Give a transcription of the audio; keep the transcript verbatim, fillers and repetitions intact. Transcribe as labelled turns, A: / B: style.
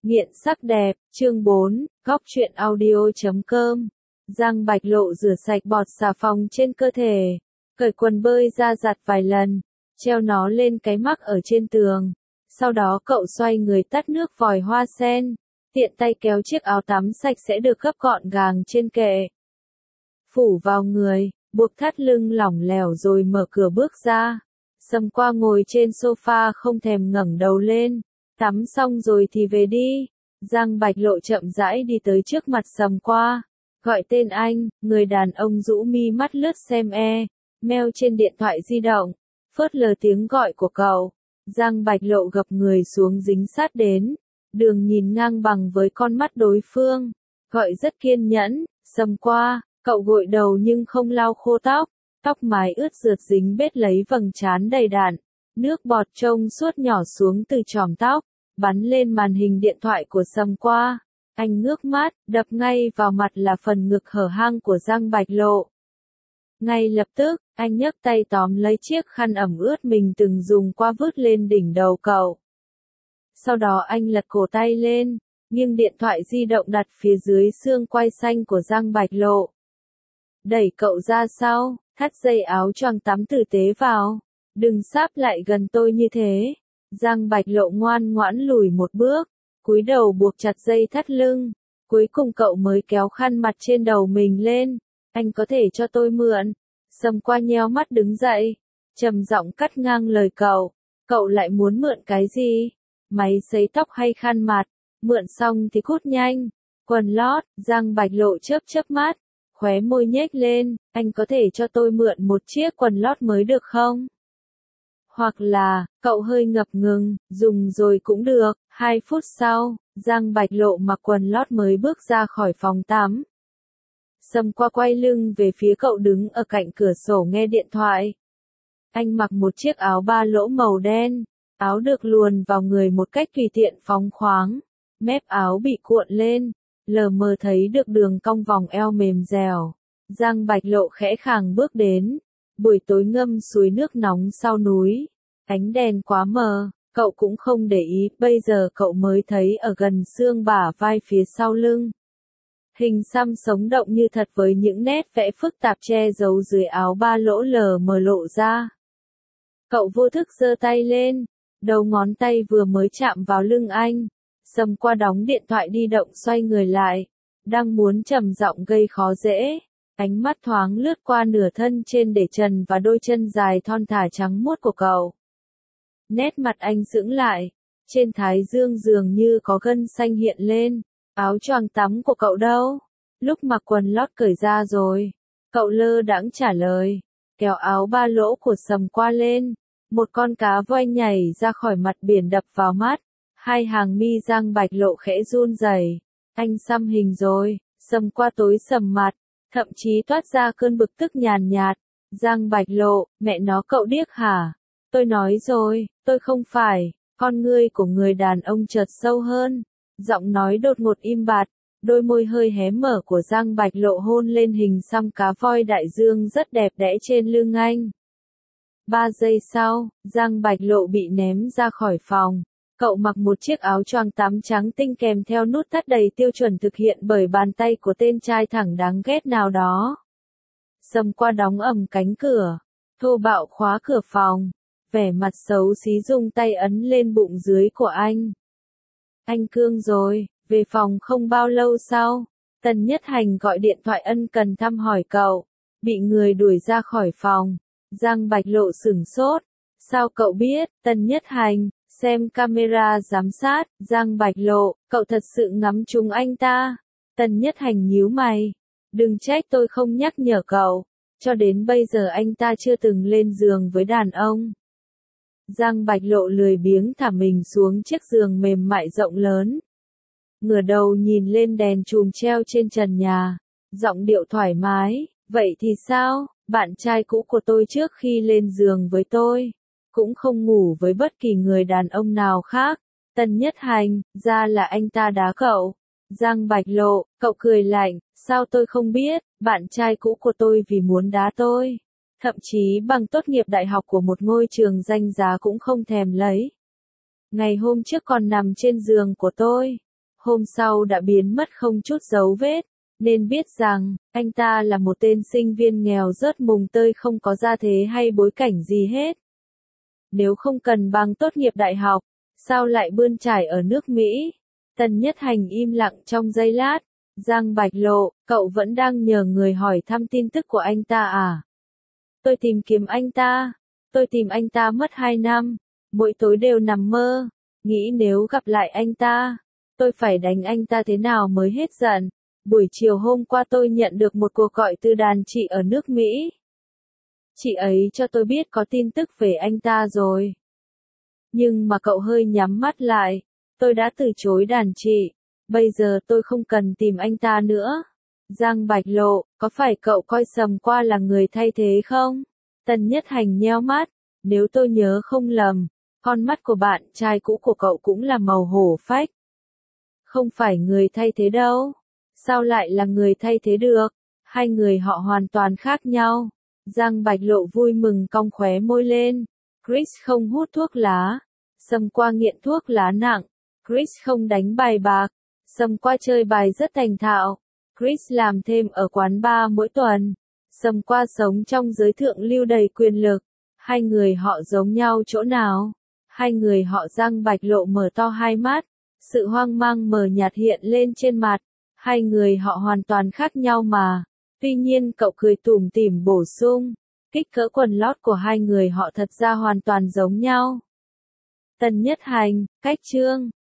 A: Nghiện sắc đẹp, chương bốn, góc truyện audio chấm com. Giang Bạch Lộ rửa sạch bọt xà phòng trên cơ thể, cởi quần bơi ra giặt vài lần, treo nó lên cái mắc ở trên tường. Sau đó cậu xoay người tắt nước vòi hoa sen, tiện tay kéo chiếc áo tắm sạch sẽ được gấp gọn gàng trên kệ. Phủ vào người, buộc thắt lưng lỏng lẻo rồi mở cửa bước ra. Sầm Qua ngồi trên sofa không thèm ngẩng đầu lên. Tắm xong rồi thì về đi. Giang Bạch Lộ chậm rãi đi tới trước mặt Sầm Qua, gọi tên anh. Người đàn ông rũ mi mắt lướt xem e mail trên điện thoại di động, phớt lờ tiếng gọi của cậu. Giang Bạch Lộ gập người xuống dính sát đến, đường nhìn ngang bằng với con mắt đối phương, gọi rất kiên nhẫn. Sầm Qua. Cậu gội đầu nhưng không lau khô tóc, tóc mái ướt rượt dính bết lấy vầng trán đầy đặn. Nước bọt trông suốt nhỏ xuống từ chòm tóc, bắn lên màn hình điện thoại của Sầm Qua. Anh ngước mắt, đập ngay vào mặt là phần ngực hở hang của Giang Bạch Lộ. Ngay lập tức, anh nhấc tay tóm lấy chiếc khăn ẩm ướt mình từng dùng qua vứt lên đỉnh đầu cậu. Sau đó anh lật cổ tay lên, nghiêng điện thoại di động đặt phía dưới xương quai xanh của Giang Bạch Lộ. Đẩy cậu ra sau, thắt dây áo choàng tắm tử tế vào. Đừng sáp lại gần tôi như thế. Giang Bạch Lộ ngoan ngoãn lùi một bước, cúi đầu buộc chặt dây thắt lưng. Cuối cùng cậu mới kéo khăn mặt trên đầu mình lên. Anh có thể cho tôi mượn? Sầm Qua nheo mắt đứng dậy, trầm giọng cắt ngang lời cậu. Cậu lại muốn mượn cái gì? Máy sấy tóc hay khăn mặt? Mượn xong thì cút nhanh. Quần lót. Giang Bạch Lộ chớp chớp mắt, khóe môi nhếch lên. Anh có thể cho tôi mượn một chiếc quần lót mới được không? Hoặc là, cậu hơi ngập ngừng, dùng rồi cũng được. Hai phút sau, Giang Bạch Lộ mặc quần lót mới bước ra khỏi phòng tắm. Sầm Qua quay lưng về phía cậu đứng ở cạnh cửa sổ nghe điện thoại. Anh mặc một chiếc áo ba lỗ màu đen, áo được luồn vào người một cách tùy tiện phóng khoáng. Mép áo bị cuộn lên, lờ mờ thấy được đường cong vòng eo mềm dẻo. Giang Bạch Lộ khẽ khàng bước đến. Buổi tối ngâm suối nước nóng sau núi, ánh đèn quá mờ, cậu cũng không để ý, bây giờ cậu mới thấy ở gần xương bả vai phía sau lưng. Hình xăm sống động như thật với những nét vẽ phức tạp che giấu dưới áo ba lỗ lờ mờ lộ ra. Cậu vô thức giơ tay lên, đầu ngón tay vừa mới chạm vào lưng anh. Sầm Qua đóng điện thoại di động xoay người lại, đang muốn trầm giọng gây khó dễ. Ánh mắt thoáng lướt qua nửa thân trên để trần và đôi chân dài thon thả trắng muốt của cậu. Nét mặt anh sững lại, trên thái dương dường như có gân xanh hiện lên. Áo choàng tắm của cậu đâu? Lúc mặc quần lót cởi ra rồi. Cậu lơ đãng trả lời, kéo áo ba lỗ của Sầm Qua lên. Một con cá voi nhảy ra khỏi mặt biển đập vào mắt. Hai hàng mi Giang Bạch Lộ khẽ run rẩy. Anh xăm hình rồi. Sầm Qua tối sầm mặt, thậm chí toát ra cơn bực tức nhàn nhạt. Giang Bạch Lộ, mẹ nó cậu điếc hả? Tôi nói rồi, tôi không phải. Con ngươi của người đàn ông chợt sâu hơn, giọng nói đột ngột im bặt, đôi môi hơi hé mở của Giang Bạch Lộ hôn lên hình xăm cá voi đại dương rất đẹp đẽ trên lưng anh. Ba giây sau, Giang Bạch Lộ bị ném ra khỏi phòng. Cậu mặc một chiếc áo choàng tắm trắng tinh kèm theo nút thắt đầy tiêu chuẩn thực hiện bởi bàn tay của tên trai thẳng đáng ghét nào đó. Sầm Qua đóng ầm cánh cửa, thô bạo khóa cửa phòng, vẻ mặt xấu xí dùng tay ấn lên bụng dưới của anh. Anh cương rồi. Về phòng không bao lâu sau, Tần Nhất Hành gọi điện thoại ân cần thăm hỏi cậu, bị người đuổi ra khỏi phòng. Giang Bạch Lộ sửng sốt. Sao cậu biết? Tần Nhất Hành, xem camera giám sát. Giang Bạch Lộ, cậu thật sự ngắm trúng anh ta. Tần Nhất Hành nhíu mày. Đừng trách tôi không nhắc nhở cậu. Cho đến bây giờ anh ta chưa từng lên giường với đàn ông. Giang Bạch Lộ lười biếng thả mình xuống chiếc giường mềm mại rộng lớn. Ngửa đầu nhìn lên đèn chùm treo trên trần nhà. Giọng điệu thoải mái. Vậy thì sao? Bạn trai cũ của tôi trước khi lên giường với tôi cũng không ngủ với bất kỳ người đàn ông nào khác. Tần Nhất Hành, ra là anh ta đá cậu. Giang Bạch Lộ, cậu cười lạnh. Sao tôi không biết? Bạn trai cũ của tôi vì muốn đá tôi, thậm chí bằng tốt nghiệp đại học của một ngôi trường danh giá cũng không thèm lấy. Ngày hôm trước còn nằm trên giường của tôi. hôm sau đã biến mất không chút dấu vết, nên biết rằng, anh ta là một tên sinh viên nghèo rớt mùng tơi không có gia thế hay bối cảnh gì hết. Nếu không cần bằng tốt nghiệp đại học, sao lại bươn trải ở nước Mỹ? Tần Nhất Hành im lặng trong giây lát. Giang Bạch Lộ, cậu vẫn đang nhờ người hỏi thăm tin tức của anh ta à? Tôi tìm kiếm anh ta. Tôi tìm anh ta mất hai năm. Mỗi tối đều nằm mơ. Nghĩ nếu gặp lại anh ta, tôi phải đánh anh ta thế nào mới hết giận. Buổi chiều hôm qua tôi nhận được một cuộc gọi từ đàn chị ở nước Mỹ. Chị ấy cho tôi biết có tin tức về anh ta rồi. Nhưng mà cậu hơi nhắm mắt lại. Tôi đã từ chối đàn chị. Bây giờ tôi không cần tìm anh ta nữa. Giang Bạch Lộ, có phải cậu coi Sầm Qua là người thay thế không? Tần Nhất Hành nheo mắt. Nếu tôi nhớ không lầm, con mắt của bạn trai cũ của cậu cũng là màu hổ phách. Không phải người thay thế đâu. Sao lại là người thay thế được? Hai người họ hoàn toàn khác nhau. Giang Bạch Lộ vui mừng cong khóe môi lên. Chris không hút thuốc lá. Sầm Qua nghiện thuốc lá nặng. Chris không đánh bài bạc. Sầm Qua chơi bài rất thành thạo. Chris làm thêm ở quán bar mỗi tuần. Sầm Qua sống trong giới thượng lưu đầy quyền lực. Hai người họ giống nhau chỗ nào? Hai người họ Giang Bạch Lộ mở to hai mắt. Sự hoang mang mờ nhạt hiện lên trên mặt. Hai người họ hoàn toàn khác nhau mà. Tuy nhiên cậu cười tủm tỉm bổ sung. Kích cỡ quần lót của hai người họ thật ra hoàn toàn giống nhau. Tần Nhất Hành, cách chương.